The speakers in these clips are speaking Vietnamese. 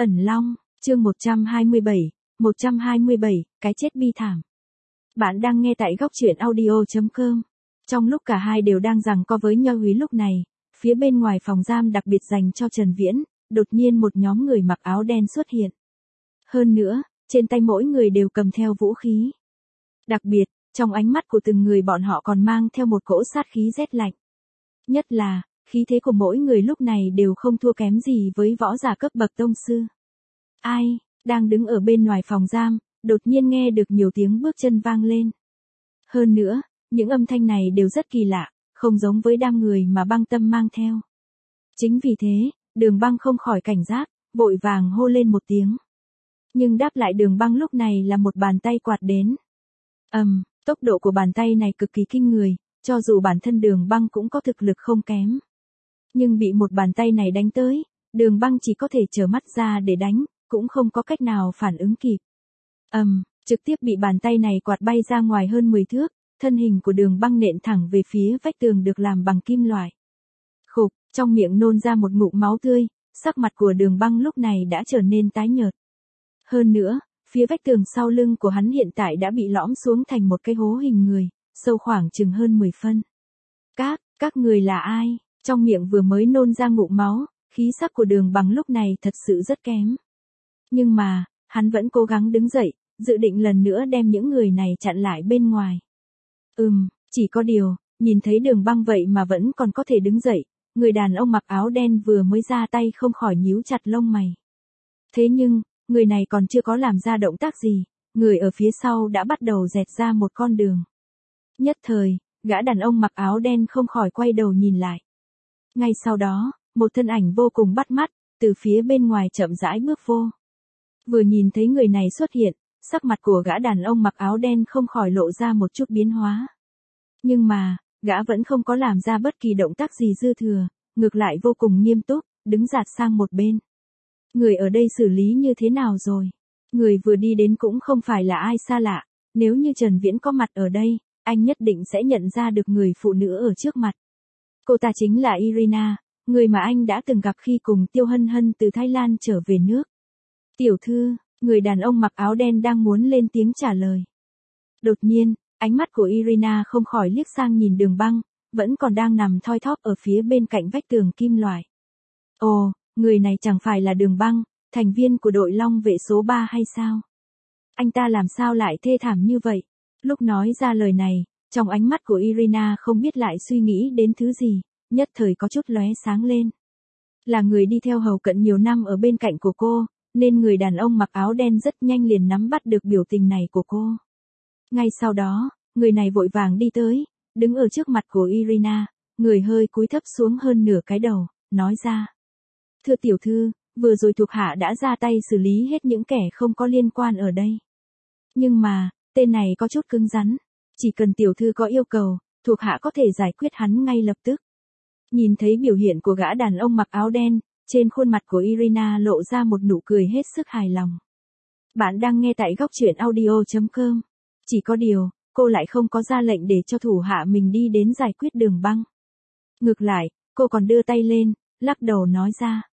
Ẩn Long, chương 127, cái chết bi thảm. Bạn đang nghe tại góc truyện audio.com. Trong lúc cả hai đều đang giằng co với nhau lúc này, phía bên ngoài phòng giam đặc biệt dành cho Trần Viễn, đột nhiên một nhóm người mặc áo đen xuất hiện. Hơn nữa, trên tay mỗi người đều cầm theo vũ khí. Đặc biệt, trong ánh mắt của từng người bọn họ còn mang theo một cỗ sát khí rét lạnh. Nhất là, khí thế của mỗi người lúc này đều không thua kém gì với võ giả cấp bậc tông sư. Ai, đang đứng ở bên ngoài phòng giam, đột nhiên nghe được nhiều tiếng bước chân vang lên. Hơn nữa, những âm thanh này đều rất kỳ lạ, không giống với đám người mà Băng Tâm mang theo. Chính vì thế, Đường Băng không khỏi cảnh giác, vội vàng hô lên một tiếng. Nhưng đáp lại Đường Băng lúc này là một bàn tay quạt đến. Tốc độ của bàn tay này cực kỳ kinh người, cho dù bản thân Đường Băng cũng có thực lực không kém. Nhưng bị một bàn tay này đánh tới, Đường Băng chỉ có thể trợn mắt ra để đánh, cũng không có cách nào phản ứng kịp. Trực tiếp bị bàn tay này quạt bay ra ngoài hơn 10 thước, thân hình của Đường Băng nện thẳng về phía vách tường được làm bằng kim loại. Khục, trong miệng nôn ra một ngụm máu tươi, sắc mặt của Đường Băng lúc này đã trở nên tái nhợt. Hơn nữa, phía vách tường sau lưng của hắn hiện tại đã bị lõm xuống thành một cái hố hình người, sâu khoảng chừng hơn 10 phân. Các người là ai? Trong miệng vừa mới nôn ra ngụm máu, khí sắc của Đường Băng lúc này thật sự rất kém. Nhưng mà, hắn vẫn cố gắng đứng dậy, dự định lần nữa đem những người này chặn lại bên ngoài. Chỉ có điều, nhìn thấy Đường Băng vậy mà vẫn còn có thể đứng dậy, người đàn ông mặc áo đen vừa mới ra tay không khỏi nhíu chặt lông mày. Thế nhưng, người này còn chưa có làm ra động tác gì, người ở phía sau đã bắt đầu dẹt ra một con đường. Nhất thời, gã đàn ông mặc áo đen không khỏi quay đầu nhìn lại. Ngay sau đó, một thân ảnh vô cùng bắt mắt, từ phía bên ngoài chậm rãi bước vô. Vừa nhìn thấy người này xuất hiện, sắc mặt của gã đàn ông mặc áo đen không khỏi lộ ra một chút biến hóa. Nhưng mà, gã vẫn không có làm ra bất kỳ động tác gì dư thừa, ngược lại vô cùng nghiêm túc, đứng dạt sang một bên. Người ở đây xử lý như thế nào rồi? Người vừa đi đến cũng không phải là ai xa lạ, nếu như Trần Viễn có mặt ở đây, anh nhất định sẽ nhận ra được người phụ nữ ở trước mặt. Cô ta chính là Irina, người mà anh đã từng gặp khi cùng Tiêu Hân Hân từ Thái Lan trở về nước. Tiểu thư, người đàn ông mặc áo đen đang muốn lên tiếng trả lời. Đột nhiên, ánh mắt của Irina không khỏi liếc sang nhìn Đường Băng, vẫn còn đang nằm thoi thóp ở phía bên cạnh vách tường kim loại. Ồ, người này chẳng phải là Đường Băng, thành viên của đội Long vệ số 3 hay sao? Anh ta làm sao lại thê thảm như vậy? Lúc nói ra lời này, trong ánh mắt của Irina không biết lại suy nghĩ đến thứ gì, nhất thời có chút lóe sáng lên. Là người đi theo hầu cận nhiều năm ở bên cạnh của cô, nên người đàn ông mặc áo đen rất nhanh liền nắm bắt được biểu tình này của cô. Ngay sau đó, người này vội vàng đi tới, đứng ở trước mặt của Irina, người hơi cúi thấp xuống hơn nửa cái đầu, nói ra. Thưa tiểu thư, vừa rồi thuộc hạ đã ra tay xử lý hết những kẻ không có liên quan ở đây. Nhưng mà, tên này có chút cứng rắn, chỉ cần tiểu thư có yêu cầu, thuộc hạ có thể giải quyết hắn ngay lập tức. Nhìn thấy biểu hiện của gã đàn ông mặc áo đen, trên khuôn mặt của Irina lộ ra một nụ cười hết sức hài lòng. Bạn đang nghe tại góc truyện audio.com. Chỉ có điều, cô lại không có ra lệnh để cho thủ hạ mình đi đến giải quyết Đường Băng. Ngược lại, cô còn đưa tay lên, lắc đầu nói ra.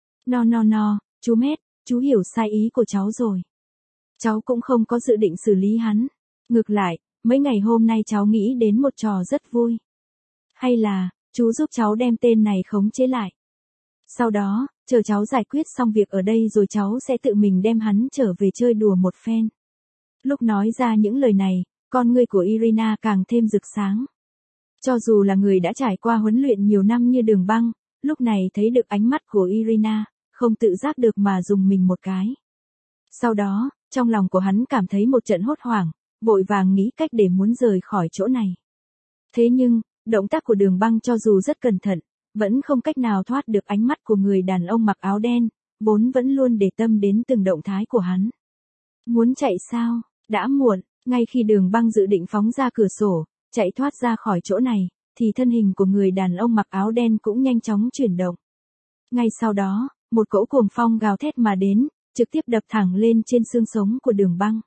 No, chú Mét, chú hiểu sai ý của cháu rồi. Cháu cũng không có dự định xử lý hắn. Ngược lại, mấy ngày hôm nay cháu nghĩ đến một trò rất vui. Hay là, chú giúp cháu đem tên này khống chế lại. Sau đó, chờ cháu giải quyết xong việc ở đây rồi cháu sẽ tự mình đem hắn trở về chơi đùa một phen. Lúc nói ra những lời này, con ngươi của Irina càng thêm rực sáng. Cho dù là người đã trải qua huấn luyện nhiều năm như Đường Băng, lúc này thấy được ánh mắt của Irina, không tự giác được mà dùng mình một cái. Sau đó, trong lòng của hắn cảm thấy một trận hốt hoảng, vội vàng nghĩ cách để muốn rời khỏi chỗ này. Thế nhưng, động tác của Đường Băng cho dù rất cẩn thận, vẫn không cách nào thoát được ánh mắt của người đàn ông mặc áo đen, vốn vẫn luôn để tâm đến từng động thái của hắn. Muốn chạy sao? Đã muộn, ngay khi Đường Băng dự định phóng ra cửa sổ, chạy thoát ra khỏi chỗ này, thì thân hình của người đàn ông mặc áo đen cũng nhanh chóng chuyển động. Ngay sau đó, một cỗ cuồng phong gào thét mà đến, trực tiếp đập thẳng lên trên xương sống của Đường Băng.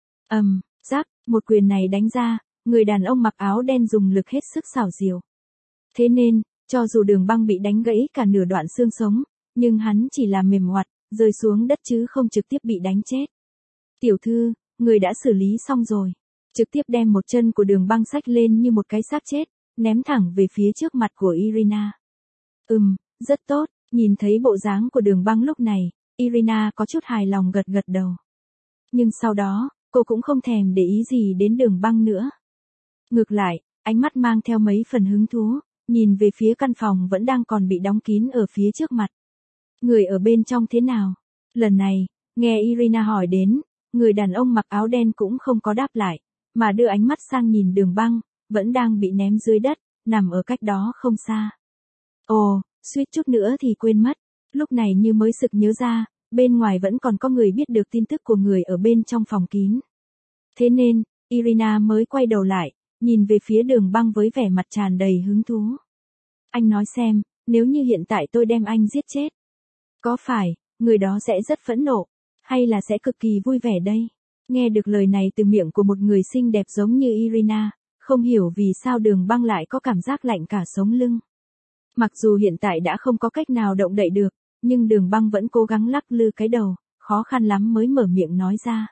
Rắc, một quyền này đánh ra, người đàn ông mặc áo đen dùng lực hết sức xảo diệu. Thế nên, cho dù Đường Băng bị đánh gãy cả nửa đoạn xương sống, nhưng hắn chỉ là mềm oặt, rơi xuống đất chứ không trực tiếp bị đánh chết. Tiểu thư, người đã xử lý xong rồi. Trực tiếp đem một chân của Đường Băng xách lên như một cái xác chết, ném thẳng về phía trước mặt của Irina. Rất tốt, nhìn thấy bộ dáng của Đường Băng lúc này, Irina có chút hài lòng gật gật đầu. Nhưng sau đó, cô cũng không thèm để ý gì đến Đường Băng nữa. Ngược lại, ánh mắt mang theo mấy phần hứng thú, nhìn về phía căn phòng vẫn đang còn bị đóng kín ở phía trước mặt. Người ở bên trong thế nào? Lần này, nghe Irina hỏi đến, người đàn ông mặc áo đen cũng không có đáp lại, mà đưa ánh mắt sang nhìn Đường Băng, vẫn đang bị ném dưới đất, nằm ở cách đó không xa. Ồ, suýt chút nữa thì quên mất, lúc này như mới sực nhớ ra, bên ngoài vẫn còn có người biết được tin tức của người ở bên trong phòng kín. Thế nên, Irina mới quay đầu lại, nhìn về phía Đường Băng với vẻ mặt tràn đầy hứng thú. Anh nói xem, nếu như hiện tại tôi đem anh giết chết, có phải, người đó sẽ rất phẫn nộ, hay là sẽ cực kỳ vui vẻ đây? Nghe được lời này từ miệng của một người xinh đẹp giống như Irina, không hiểu vì sao Đường Băng lại có cảm giác lạnh cả sống lưng. Mặc dù hiện tại đã không có cách nào động đậy được, nhưng Đường Băng vẫn cố gắng lắc lư cái đầu, khó khăn lắm mới mở miệng nói ra.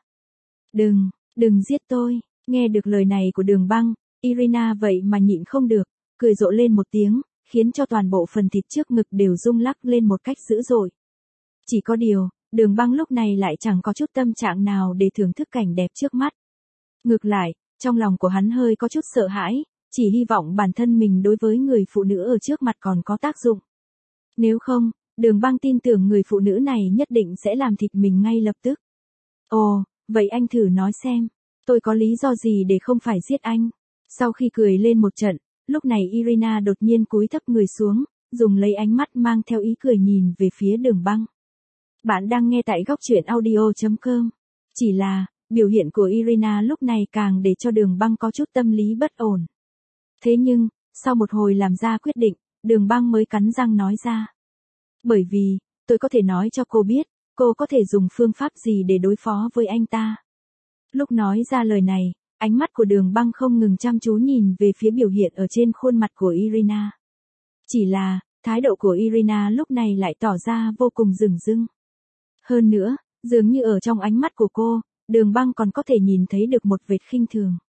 Đừng giết tôi. Nghe được lời này của Đường Băng, Irina vậy mà nhịn không được, cười rộ lên một tiếng, khiến cho toàn bộ phần thịt trước ngực đều rung lắc lên một cách dữ dội. Chỉ có điều, Đường Băng lúc này lại chẳng có chút tâm trạng nào để thưởng thức cảnh đẹp trước mắt. Ngược lại, trong lòng của hắn hơi có chút sợ hãi, chỉ hy vọng bản thân mình đối với người phụ nữ ở trước mặt còn có tác dụng. Nếu không, Đường Băng tin tưởng người phụ nữ này nhất định sẽ làm thịt mình ngay lập tức. Ồ, vậy anh thử nói xem, tôi có lý do gì để không phải giết anh? Sau khi cười lên một trận, lúc này Irina đột nhiên cúi thấp người xuống, dùng lấy ánh mắt mang theo ý cười nhìn về phía Đường Băng. Bạn đang nghe tại góc truyện audio.com. Chỉ là, biểu hiện của Irina lúc này càng để cho Đường Băng có chút tâm lý bất ổn. Thế nhưng, sau một hồi làm ra quyết định, Đường Băng mới cắn răng nói ra. Bởi vì, tôi có thể nói cho cô biết, cô có thể dùng phương pháp gì để đối phó với anh ta. Lúc nói ra lời này, ánh mắt của Đường Băng không ngừng chăm chú nhìn về phía biểu hiện ở trên khuôn mặt của Irina. Chỉ là, thái độ của Irina lúc này lại tỏ ra vô cùng dửng dưng. Hơn nữa, dường như ở trong ánh mắt của cô, Đường Băng còn có thể nhìn thấy được một vệt khinh thường.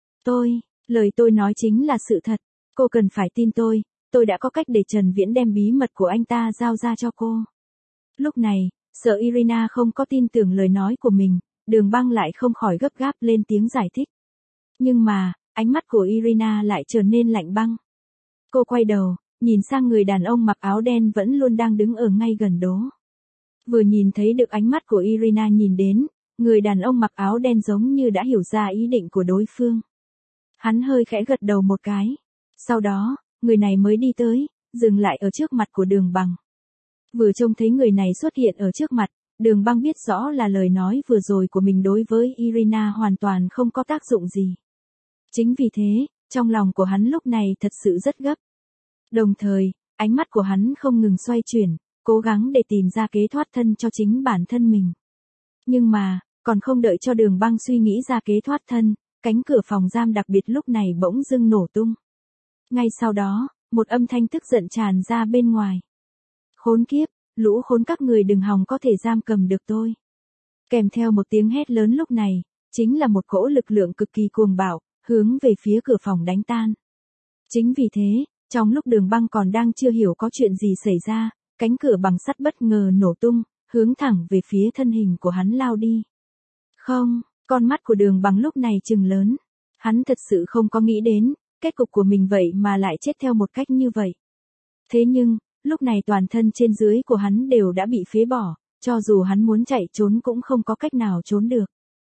Lời tôi nói chính là sự thật, cô cần phải tin tôi đã có cách để Trần Viễn đem bí mật của anh ta giao ra cho cô. Lúc này, sợ Irina không có tin tưởng lời nói của mình, Đường Băng lại không khỏi gấp gáp lên tiếng giải thích. Nhưng mà, ánh mắt của Irina lại trở nên lạnh băng. Cô quay đầu, nhìn sang người đàn ông mặc áo đen vẫn luôn đang đứng ở ngay gần đó. Vừa nhìn thấy được ánh mắt của Irina nhìn đến, người đàn ông mặc áo đen giống như đã hiểu ra ý định của đối phương. Hắn hơi khẽ gật đầu một cái. Sau đó, người này mới đi tới, dừng lại ở trước mặt của Đường Băng. Vừa trông thấy người này xuất hiện ở trước mặt, Đường Băng biết rõ là lời nói vừa rồi của mình đối với Irina hoàn toàn không có tác dụng gì. Chính vì thế, trong lòng của hắn lúc này thật sự rất gấp. Đồng thời, ánh mắt của hắn không ngừng xoay chuyển, cố gắng để tìm ra kế thoát thân cho chính bản thân mình. Nhưng mà, còn không đợi cho Đường Băng suy nghĩ ra kế thoát thân, cánh cửa phòng giam đặc biệt lúc này bỗng dưng nổ tung. Ngay sau đó, một âm thanh tức giận tràn ra bên ngoài. Khốn kiếp, lũ khốn các người đừng hòng có thể giam cầm được tôi. Kèm theo một tiếng hét lớn lúc này, chính là một cỗ lực lượng cực kỳ cuồng bạo, hướng về phía cửa phòng đánh tan. Chính vì thế, trong lúc Đường Băng còn đang chưa hiểu có chuyện gì xảy ra, cánh cửa bằng sắt bất ngờ nổ tung, hướng thẳng về phía thân hình của hắn lao đi. Không, con mắt của Đường Băng lúc này trừng lớn. Hắn thật sự không có nghĩ đến, kết cục của mình vậy mà lại chết theo một cách như vậy. Thế nhưng, lúc này toàn thân trên dưới của hắn đều đã bị phế bỏ, cho dù hắn muốn chạy trốn cũng không có cách nào trốn được.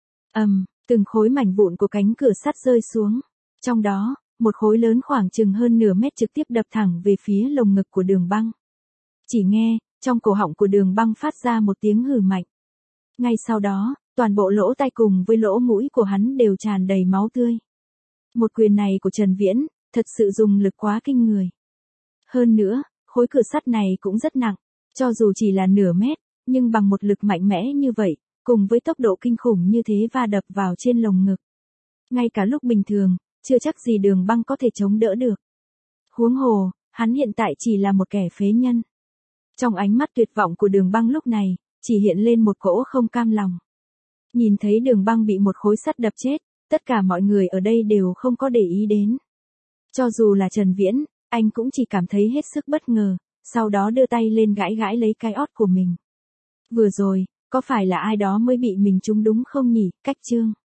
Từng khối mảnh vụn của cánh cửa sắt rơi xuống. Trong đó, một khối lớn khoảng chừng hơn nửa mét trực tiếp đập thẳng về phía lồng ngực của Đường Băng. Chỉ nghe, trong cổ họng của Đường Băng phát ra một tiếng hừ mạnh. Ngay sau đó, toàn bộ lỗ tai cùng với lỗ mũi của hắn đều tràn đầy máu tươi. Một quyền này của Trần Viễn, thật sự dùng lực quá kinh người. Hơn nữa, khối cửa sắt này cũng rất nặng, cho dù chỉ là nửa mét, nhưng bằng một lực mạnh mẽ như vậy, cùng với tốc độ kinh khủng như thế va đập vào trên lồng ngực. Ngay cả lúc bình thường, chưa chắc gì Đường Băng có thể chống đỡ được. Huống hồ, hắn hiện tại chỉ là một kẻ phế nhân. Trong ánh mắt tuyệt vọng của Đường Băng lúc này, chỉ hiện lên một cỗ không cam lòng. Nhìn thấy Đường Băng bị một khối sắt đập chết, tất cả mọi người ở đây đều không có để ý đến. Cho dù là Trần Viễn, anh cũng chỉ cảm thấy hết sức bất ngờ, sau đó đưa tay lên gãi gãi lấy cái ót của mình. Vừa rồi, có phải là ai đó mới bị mình trúng đúng không nhỉ? Cách chương.